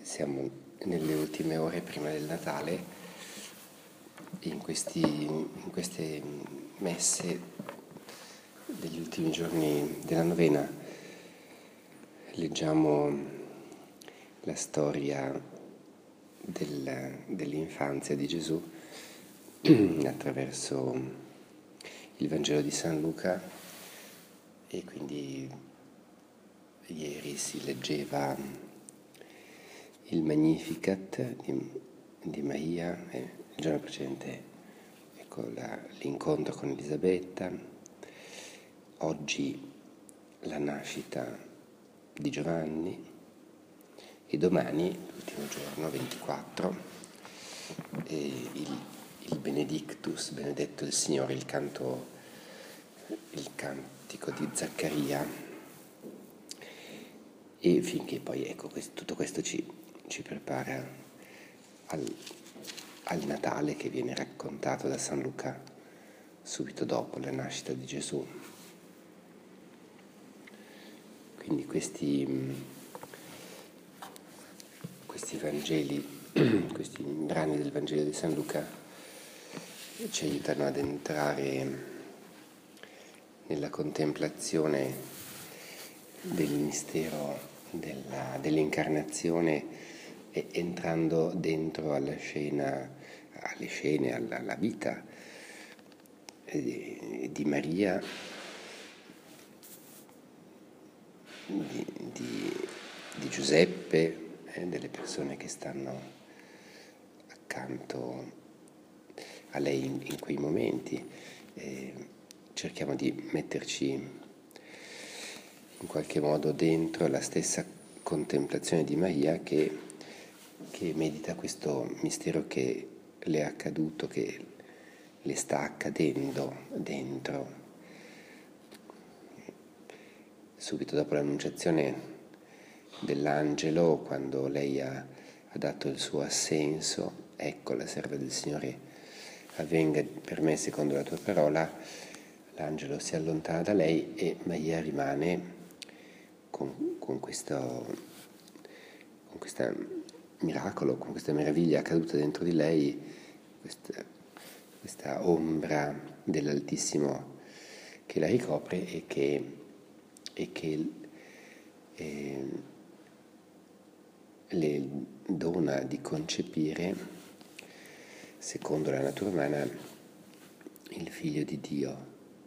Siamo nelle ultime ore prima del Natale, in queste messe degli ultimi giorni della novena leggiamo la storia dell'infanzia di Gesù attraverso il Vangelo di San Luca, e quindi ieri si leggeva il Magnificat di Maria, il giorno precedente l'incontro con Elisabetta, oggi la nascita di Giovanni e domani, l'ultimo giorno, 24, il Benedictus, benedetto il Signore, il cantico di Zaccaria, e finché poi tutto questo ci prepara al Natale, che viene raccontato da San Luca subito dopo la nascita di Gesù. Quindi questi Vangeli, questi brani del Vangelo di San Luca ci aiutano ad entrare nella contemplazione del mistero dell'incarnazione, e entrando dentro alla vita di Maria, di Giuseppe, delle persone che stanno accanto a lei in quei momenti. Cerchiamo di metterci in qualche modo dentro la stessa contemplazione di Maria, che medita questo mistero che le è accaduto, che le sta accadendo dentro. Subito dopo l'annunciazione dell'angelo, quando lei ha dato il suo assenso, ecco la serva del Signore, avvenga per me secondo la tua parola, l'angelo si allontana da lei e Maria rimane con questo miracolo, con questa meraviglia accaduta dentro di lei, questa ombra dell'Altissimo che la ricopre e che le dona di concepire, secondo la natura umana, il Figlio di Dio.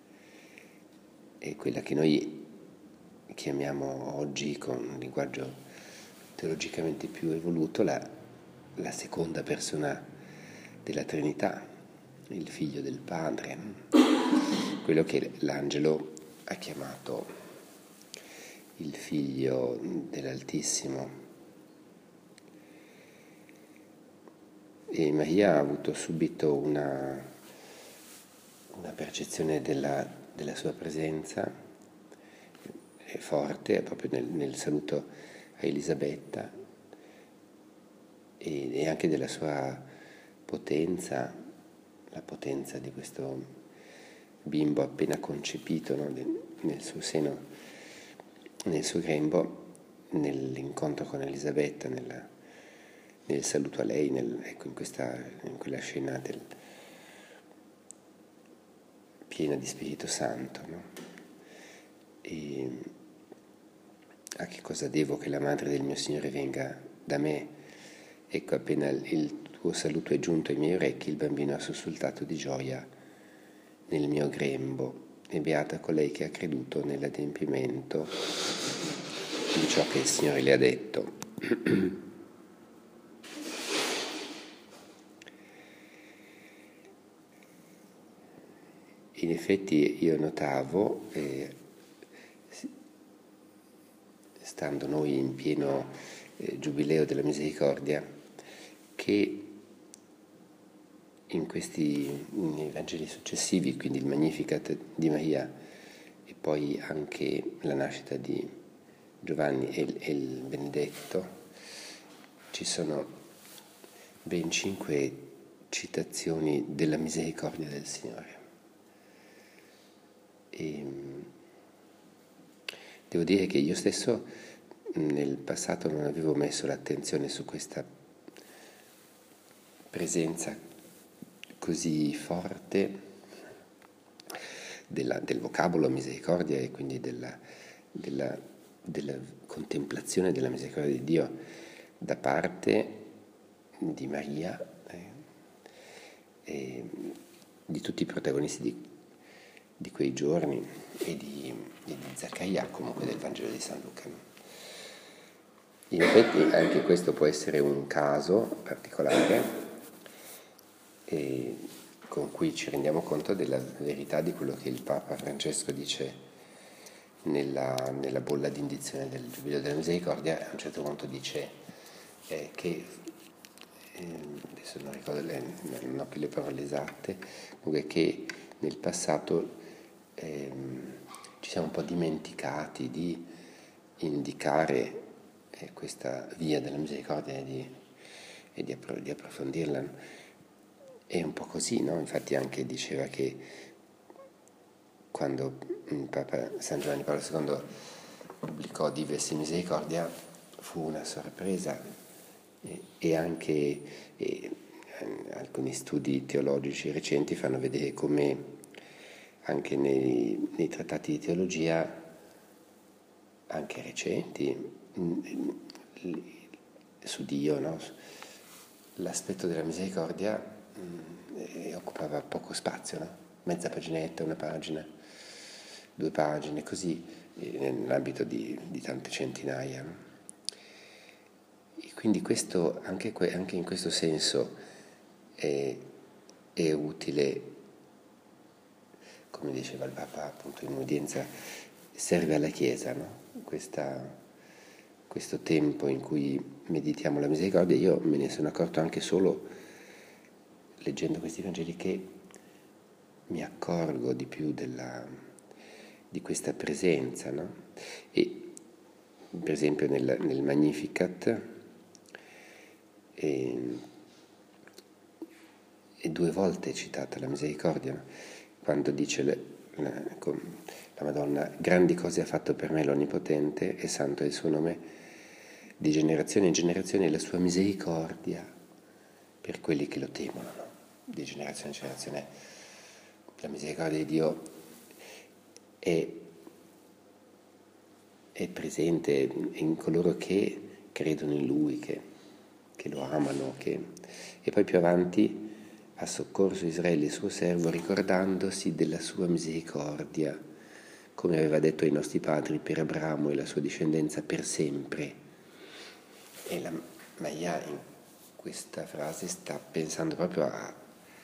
È quella che noi chiamiamo oggi, con un linguaggio teologicamente più evoluto, la seconda persona della Trinità, il Figlio del Padre, quello che l'angelo ha chiamato il Figlio dell'Altissimo. E Maria ha avuto subito una percezione della sua presenza forte, proprio nel saluto a Elisabetta, e anche della sua potenza, la potenza di questo bimbo appena concepito, no? Nel suo seno, nel suo grembo, nell'incontro con Elisabetta, nel saluto a lei, in quella scena piena di Spirito Santo, no? E a che cosa devo che la madre del mio Signore venga da me? Ecco, appena il tuo saluto è giunto ai miei orecchi, il bambino ha sussultato di gioia nel mio grembo, e beata colei che ha creduto nell'adempimento di ciò che il Signore le ha detto. In effetti io notavo, stando noi in pieno giubileo della misericordia, che nei Vangeli successivi, quindi il Magnificat di Maria e poi anche la nascita di Giovanni e il Benedetto, ci sono ben 5 citazioni della misericordia del Signore. E devo dire che io stesso nel passato non avevo messo l'attenzione su questa presenza così forte del vocabolo misericordia e quindi della contemplazione della misericordia di Dio da parte di Maria e di tutti i protagonisti di quei giorni e di Zaccaria, comunque del Vangelo di San Luca. In effetti anche questo può essere un caso particolare con cui ci rendiamo conto della verità di quello che il Papa Francesco dice nella bolla di indizione del Giubileo della Misericordia. A un certo punto dice che, adesso non ricordo, non ho più le parole esatte, comunque che nel passato ci siamo un po' dimenticati di indicare questa via della misericordia e di approfondirla. È un po' così, no? Infatti anche diceva che quando Papa San Giovanni Paolo II pubblicò Dives in Misericordia fu una sorpresa e anche alcuni studi teologici recenti fanno vedere come anche nei trattati di teologia, anche recenti, su Dio, no? L'aspetto della misericordia occupava poco spazio, no? Mezza paginetta, una pagina, 2 pagine, così, nell'ambito di tante centinaia. No? E quindi questo, anche in questo senso è utile, come diceva il Papa appunto in un'udienza, serve alla Chiesa, no? Questo tempo in cui meditiamo la misericordia. Io me ne sono accorto anche solo leggendo questi Vangeli, che mi accorgo di più di questa presenza, no? E per esempio nel Magnificat è 2 volte citata la misericordia, no? Quando dice la Madonna: grandi cose ha fatto per me l'Onnipotente e santo è il suo nome, di generazione in generazione la sua misericordia per quelli che lo temono, no? Di generazione in generazione la misericordia di Dio è presente in coloro che credono in Lui, che lo amano, e poi più avanti: ha soccorso Israele, il suo servo, ricordandosi della sua misericordia, come aveva detto ai nostri padri, per Abramo e la sua discendenza per sempre. E la Maria in questa frase sta pensando proprio a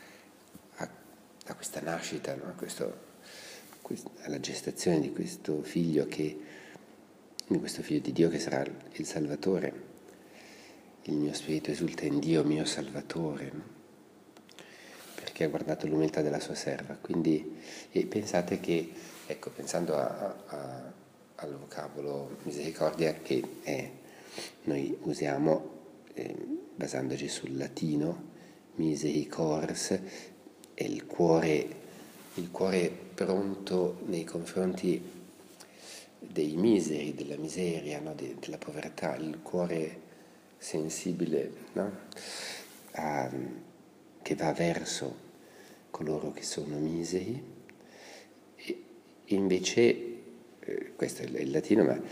questa nascita, no? Alla gestazione di questo figlio di Dio che sarà il Salvatore. Il mio spirito esulta in Dio, mio Salvatore, no? Perché ha guardato l'umiltà della sua serva. Quindi, e pensate che, ecco, pensando al vocabolo misericordia che noi usiamo basandoci sul latino, misericors, è il cuore pronto nei confronti dei miseri, della miseria, no? Della povertà, il cuore sensibile, no? Che va verso coloro che sono miseri. E invece, questo è il latino, ma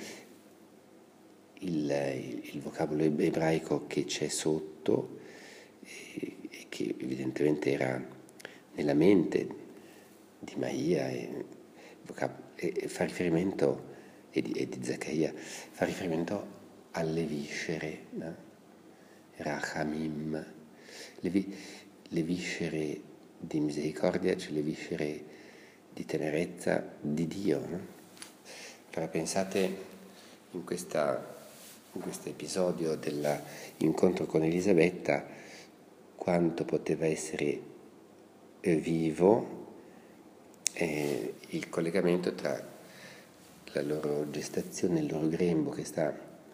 il vocabolo ebraico che c'è sotto, e che evidentemente era nella mente di Maria e fa riferimento, e di Zaccaria, fa riferimento alle viscere, no? Rachamim, le viscere di misericordia, cioè le viscere di tenerezza di Dio, no? Allora pensate in questo episodio dell'incontro con Elisabetta quanto poteva essere vivo il collegamento tra la loro gestazione, il loro grembo che sta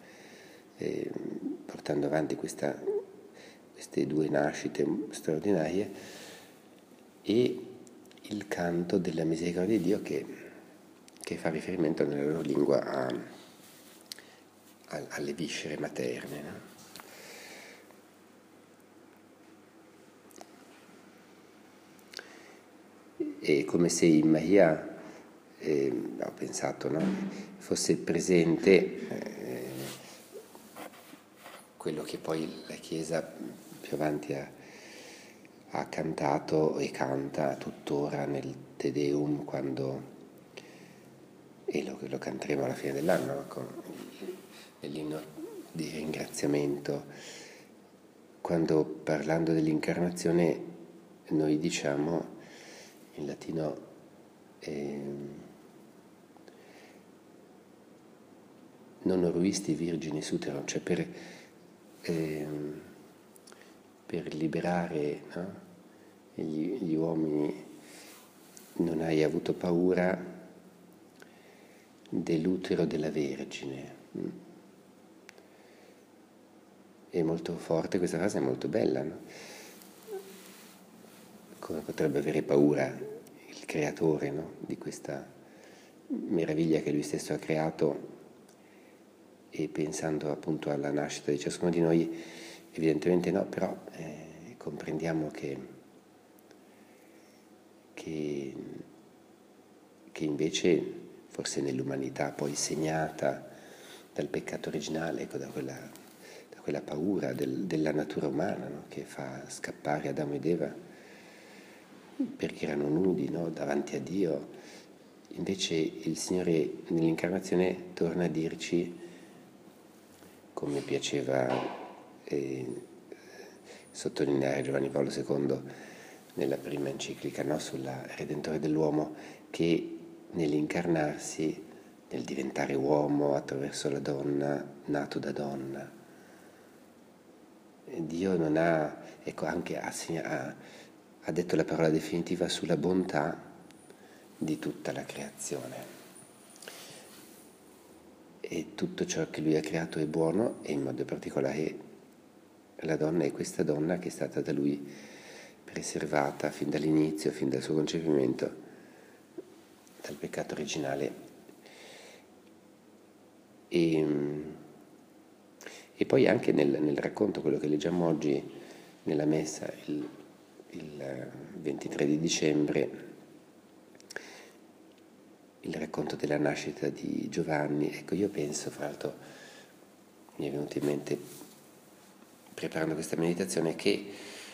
portando avanti queste 2 nascite straordinarie, e il canto della misericordia di Dio che fa riferimento nella loro lingua alle viscere materne, no? È come se in Maria, ho pensato, no? Fosse presente quello che poi la Chiesa più avanti ha cantato e canta tuttora nel Te Deum, e lo canteremo alla fine dell'anno, no? Nell'inno di ringraziamento, quando parlando dell'incarnazione noi diciamo in latino non oruisti virgini suterum, cioè per liberare, no? gli uomini, non hai avuto paura dell'utero della Vergine. È molto forte questa frase, è molto bella, no? Come potrebbe avere paura il creatore, no? Di questa meraviglia che lui stesso ha creato, e pensando appunto alla nascita di ciascuno di noi, evidentemente no, però comprendiamo che invece forse nell'umanità poi segnata dal peccato originale, ecco, da quella paura della natura umana, no? Che fa scappare Adamo ed Eva perché erano nudi, no? Davanti a Dio. Invece il Signore nell'incarnazione torna a dirci, come piaceva sottolineare Giovanni Paolo II nella prima enciclica, no? Sulla Redentore dell'uomo, che nell'incarnarsi, nel diventare uomo attraverso la donna, nato da donna, Dio non ha, ecco, anche ha detto la parola definitiva sulla bontà di tutta la creazione. E tutto ciò che lui ha creato è buono, e in modo particolare la donna è questa donna che è stata da lui preservata fin dall'inizio, fin dal suo concepimento, dal peccato originale. E poi anche nel racconto, quello che leggiamo oggi nella messa, il 23 di dicembre, il racconto della nascita di Giovanni. Ecco, io penso, fra l'altro mi è venuto in mente preparando questa meditazione, che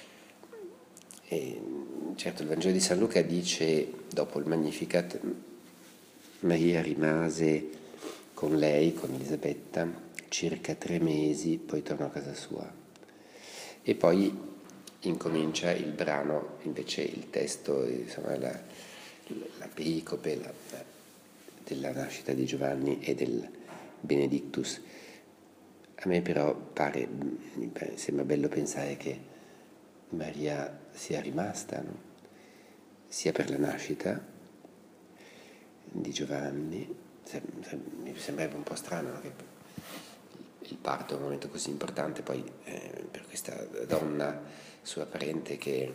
certo il Vangelo di San Luca dice, dopo il Magnificat, Maria rimase con lei, con Elisabetta, circa 3 mesi, poi tornò a casa sua. E poi incomincia il brano, invece il testo, insomma, la pericope della nascita di Giovanni e del Benedictus. A me però sembra bello pensare che Maria sia rimasta, no? Sia per la nascita di Giovanni, mi sembrerebbe un po' strano, no? Che il parto è un momento così importante, poi per questa donna, sua parente, che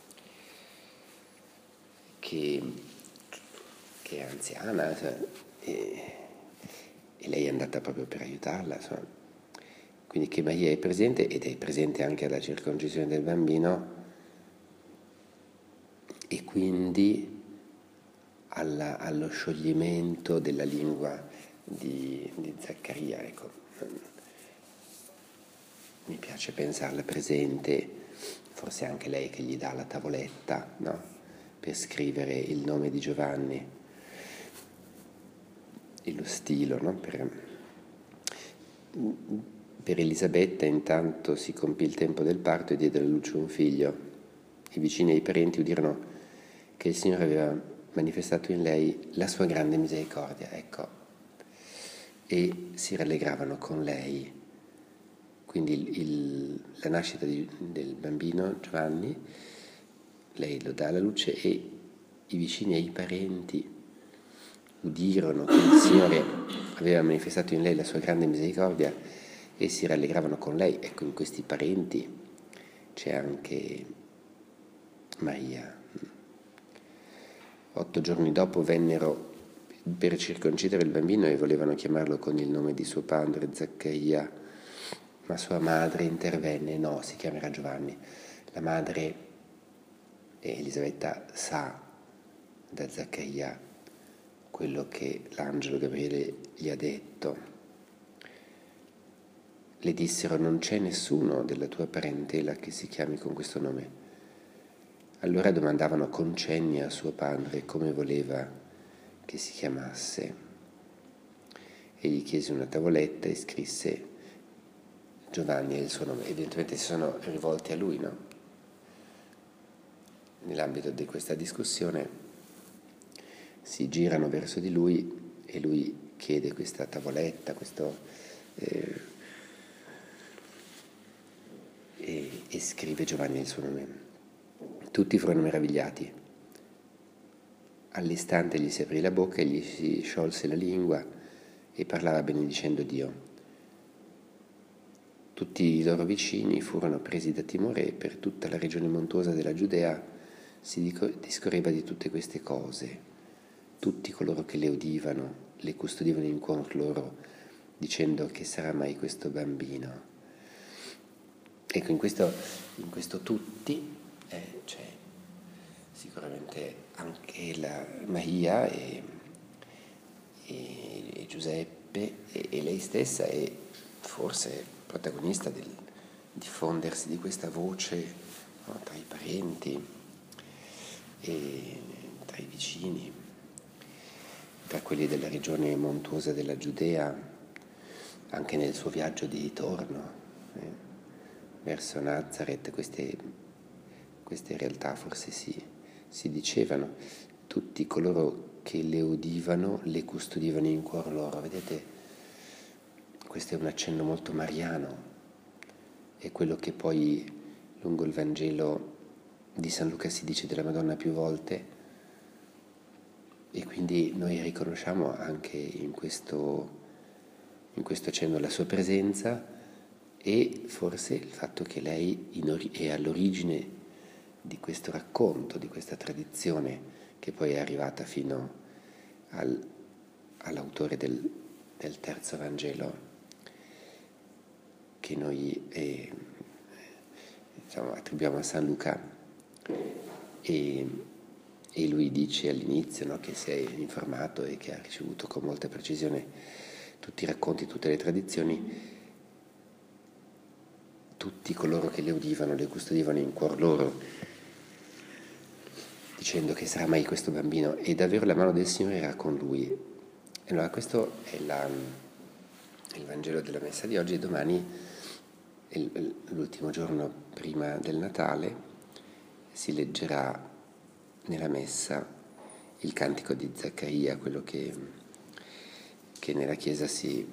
è anziana, e lei è andata proprio per aiutarla, insomma. Quindi che Maria è presente, ed è presente anche alla circoncisione del bambino, e quindi allo scioglimento della lingua di Zaccaria, ecco. Mi piace pensarla presente, forse anche lei che gli dà la tavoletta, no? Per scrivere il nome di Giovanni, e lo stilo, no? Per Elisabetta intanto si compì il tempo del parto e diede alla luce un figlio. I vicini e i parenti udirono che il Signore aveva manifestato in lei la sua grande misericordia, ecco, e si rallegravano con lei. Quindi la nascita del bambino Giovanni, lei lo dà alla luce, e i vicini e i parenti udirono che il Signore aveva manifestato in lei la sua grande misericordia e si rallegravano con lei. Ecco, in questi parenti c'è anche Maria. 8 giorni dopo vennero per circoncidere il bambino e volevano chiamarlo con il nome di suo padre, Zaccaria, ma sua madre intervenne: no, si chiamerà Giovanni. La madre, Elisabetta, sa da Zaccaria quello che l'angelo Gabriele gli ha detto. Le dissero: non c'è nessuno della tua parentela che si chiami con questo nome. Allora domandavano con cenni a suo padre come voleva che si chiamasse. E gli chiese una tavoletta e scrisse: Giovanni è il suo nome. Evidentemente si sono rivolti a lui, no? Nell'ambito di questa discussione si girano verso di lui e lui chiede questa tavoletta, e scrive Giovanni è il suo nome. Tutti furono meravigliati. All'istante gli si aprì la bocca e gli si sciolse la lingua e parlava benedicendo Dio. Tutti i loro vicini furono presi da timore e per tutta la regione montuosa della Giudea si discorreva di tutte queste cose. Tutti coloro che le udivano le custodivano in cuor loro, dicendo: che sarà mai questo bambino? Ecco, in questo tutti c'è sicuramente anche la Maria e Giuseppe e lei stessa è forse protagonista del diffondersi di questa voce, no, tra i parenti e tra i vicini, tra quelli della regione montuosa della Giudea, anche nel suo viaggio di ritorno verso Nazareth. Queste realtà forse si dicevano. Tutti coloro che le udivano le custodivano in cuor loro. Vedete, questo è un accenno molto mariano, è quello che poi lungo il Vangelo di San Luca si dice della Madonna più volte, e quindi noi riconosciamo anche in questo accenno la sua presenza e forse il fatto che lei è all'origine di questo racconto, di questa tradizione che poi è arrivata fino all'autore del terzo Vangelo, che noi attribuiamo a San Luca, e lui dice all'inizio, no, che si è informato e che ha ricevuto con molta precisione tutti i racconti, tutte le tradizioni. Tutti coloro che le udivano le custodivano in cuor loro, dicendo: che sarà mai questo bambino? E davvero la mano del Signore era con lui. E allora questo è il Vangelo della Messa di oggi, e domani, l'ultimo giorno prima del Natale, si leggerà nella Messa il cantico di Zaccaria, quello che nella Chiesa si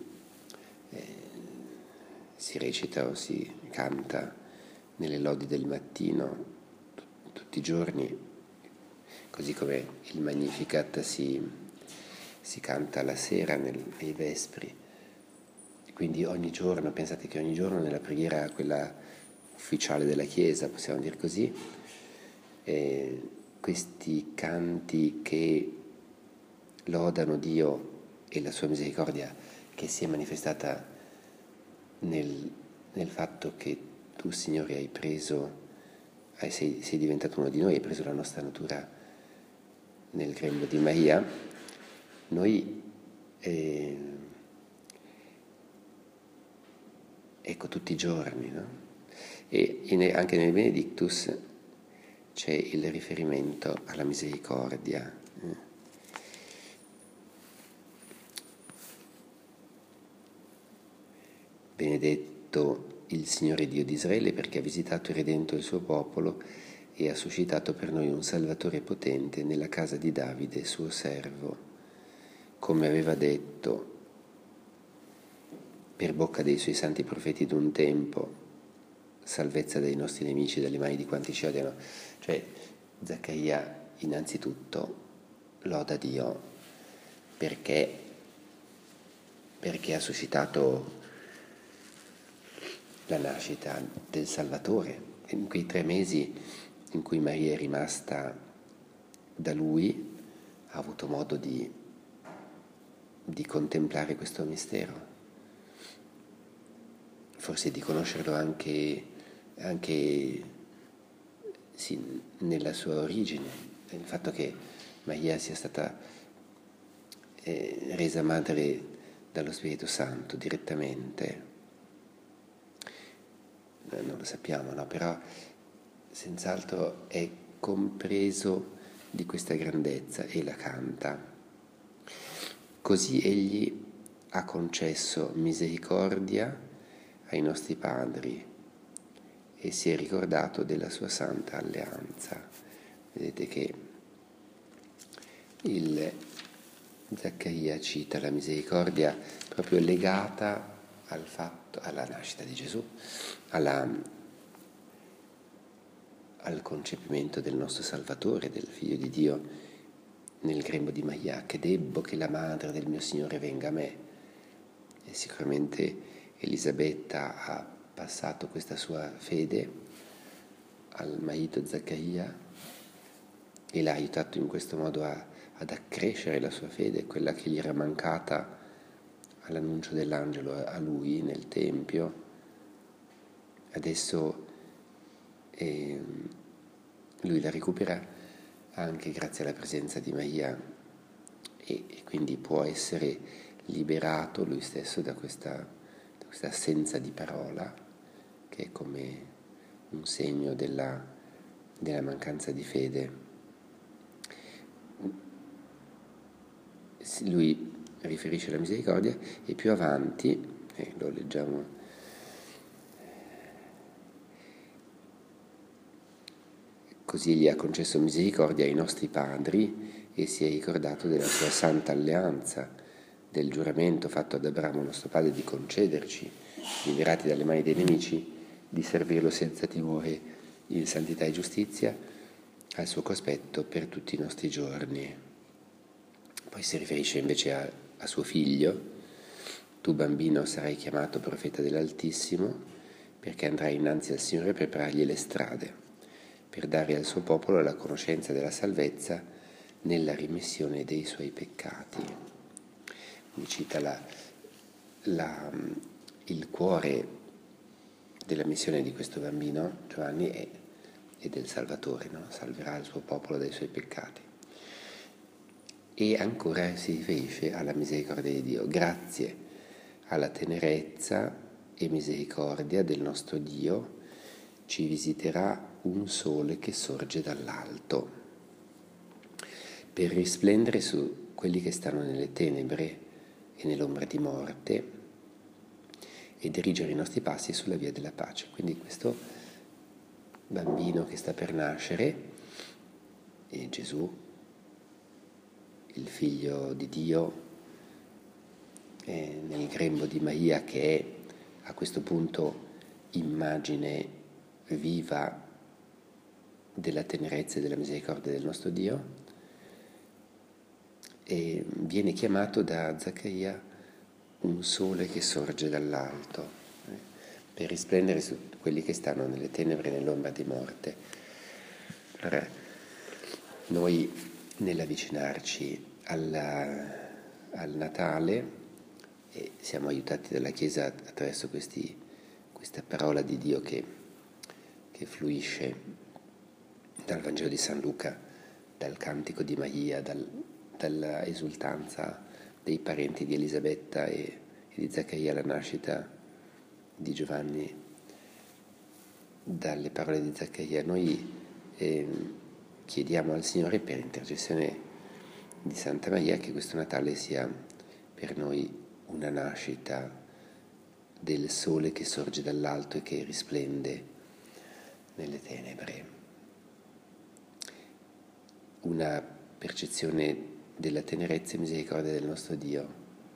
recita o si canta nelle lodi del mattino tutti i giorni, così come il Magnificat si canta la sera nei Vespri. Quindi ogni giorno, pensate che ogni giorno nella preghiera, quella ufficiale della Chiesa, possiamo dire così, questi canti che lodano Dio e la sua misericordia che si è manifestata nel fatto che tu, Signore, hai preso, sei diventato uno di noi, hai preso la nostra natura nel grembo di Maria. Noi, ecco, tutti i giorni, no? E anche nel Benedictus c'è il riferimento alla misericordia. Benedetto il Signore Dio di Israele, perché ha visitato e redento il suo popolo e ha suscitato per noi un Salvatore potente nella casa di Davide, suo servo, come aveva detto per bocca dei suoi santi profeti d'un tempo: salvezza dai nostri nemici, dalle mani di quanti ci odiano. Cioè, Zaccaria innanzitutto loda Dio perché ha suscitato la nascita del Salvatore. In quei 3 mesi in cui Maria è rimasta da lui, ha avuto modo di di contemplare questo mistero, forse di conoscerlo anche sì, nella sua origine, il fatto che Maria sia stata resa madre dallo Spirito Santo direttamente, non lo sappiamo, no? Però senz'altro è compreso di questa grandezza e la canta. Così egli ha concesso misericordia ai nostri padri e si è ricordato della sua santa alleanza. Vedete che il Zaccaria cita la misericordia proprio legata al fatto, alla nascita di Gesù, al concepimento del nostro Salvatore, del Figlio di Dio nel grembo di Maria, che debbo che la madre del mio Signore venga a me. E sicuramente Elisabetta ha passato questa sua fede al marito Zaccaria e l'ha aiutato in questo modo ad accrescere la sua fede, quella che gli era mancata all'annuncio dell'angelo a lui nel Tempio. Adesso lui la recupera anche grazie alla presenza di Maria e quindi può essere liberato lui stesso da questa assenza di parola, che è come un segno della mancanza di fede. Lui riferisce la misericordia e più avanti, lo leggiamo, così gli ha concesso misericordia ai nostri padri e si è ricordato della sua santa alleanza, del giuramento fatto ad Abramo nostro padre di concederci, liberati dalle mani dei nemici, di servirlo senza timore in santità e giustizia al suo cospetto per tutti i nostri giorni. Poi si riferisce invece a suo figlio: tu bambino sarai chiamato profeta dell'Altissimo, perché andrai innanzi al Signore a preparargli le strade, per dare al suo popolo la conoscenza della salvezza nella rimissione dei suoi peccati. Mi cita il cuore della missione di questo bambino, Giovanni, e del Salvatore, no? Salverà il suo popolo dai suoi peccati. E ancora si riferisce alla misericordia di Dio. Grazie alla tenerezza e misericordia del nostro Dio ci visiterà un sole che sorge dall'alto, per risplendere su quelli che stanno nelle tenebre e nell'ombra di morte e dirigere i nostri passi sulla via della pace. Quindi questo bambino che sta per nascere è Gesù, il Figlio di Dio, nel grembo di Maria, che è a questo punto immagine viva della tenerezza e della misericordia del nostro Dio, e viene chiamato da Zaccaria un sole che sorge dall'alto, per risplendere su quelli che stanno nelle tenebre e nell'ombra di morte. Allora, noi nell'avvicinarci al Natale siamo aiutati dalla Chiesa attraverso questa parola di Dio che fluisce dal Vangelo di San Luca, dal cantico di Maria, dalla esultanza dei parenti di Elisabetta e di Zaccaria alla nascita di Giovanni, dalle parole di Zaccaria. Noi chiediamo al Signore, per intercessione di Santa Maria, che questo Natale sia per noi una nascita del sole che sorge dall'alto e che risplende nelle tenebre, una percezione della tenerezza e misericordia del nostro Dio.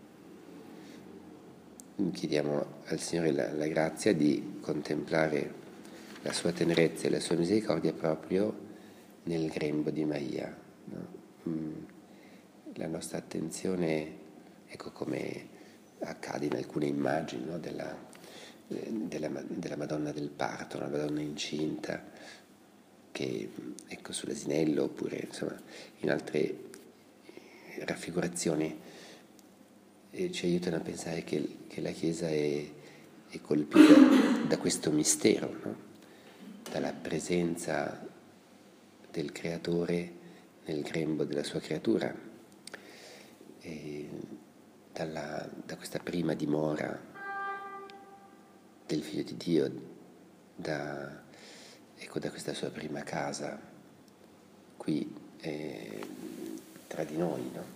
Chiediamo al Signore la grazia di contemplare la sua tenerezza e la sua misericordia proprio nel grembo di Maria, no? La nostra attenzione, ecco, come accade in alcune immagini, no? della Madonna del parto, una Madonna incinta che, ecco, sull'asinello, oppure insomma in altre raffigurazioni ci aiutano a pensare che la Chiesa è colpita da questo mistero, no? Dalla presenza del Creatore nel grembo della sua creatura, e da questa prima dimora del Figlio di Dio, da questa sua prima casa qui tra di noi, no?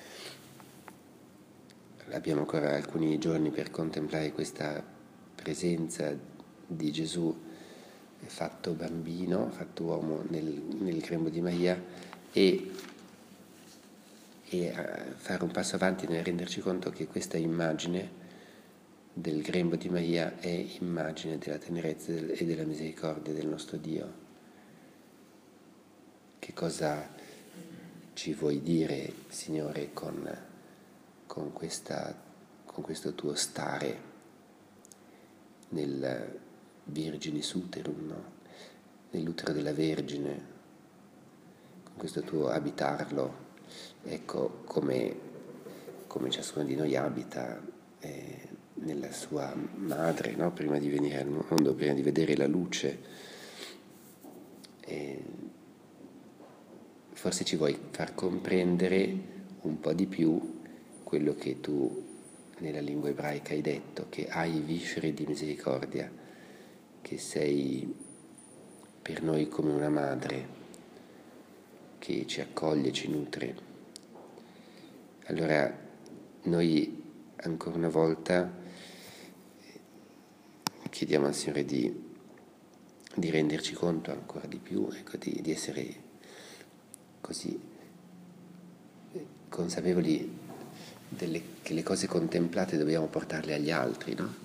Abbiamo ancora alcuni giorni per contemplare questa presenza di Gesù fatto bambino, fatto uomo nel grembo di Maria, e fare un passo avanti nel renderci conto che questa immagine del grembo di Maria è immagine della tenerezza e della misericordia del nostro Dio. Che cosa ci vuoi dire, Signore, con questo tuo stare nel Virginis Uterum, no? Nell'utero della Vergine, con questo tuo abitarlo, ecco come ciascuno di noi abita nella sua madre, no? Prima di venire al mondo, prima di vedere la luce. Forse ci vuoi far comprendere un po' di più quello che tu nella lingua ebraica hai detto, che hai viscere di misericordia, che sei per noi come una madre che ci accoglie, ci nutre. Allora noi ancora una volta chiediamo al Signore di renderci conto ancora di più, ecco, di essere così consapevoli che le cose contemplate dobbiamo portarle agli altri, no?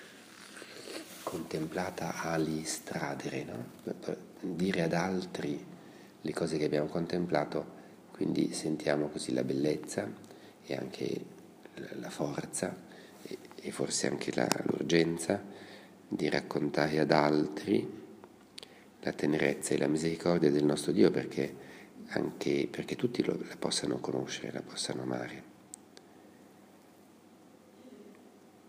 Contemplata ali stradere, no? Dire ad altri le cose che abbiamo contemplato, quindi sentiamo così la bellezza e anche la forza e forse anche l'urgenza di raccontare ad altri la tenerezza e la misericordia del nostro Dio, perché tutti la possano conoscere, la possano amare.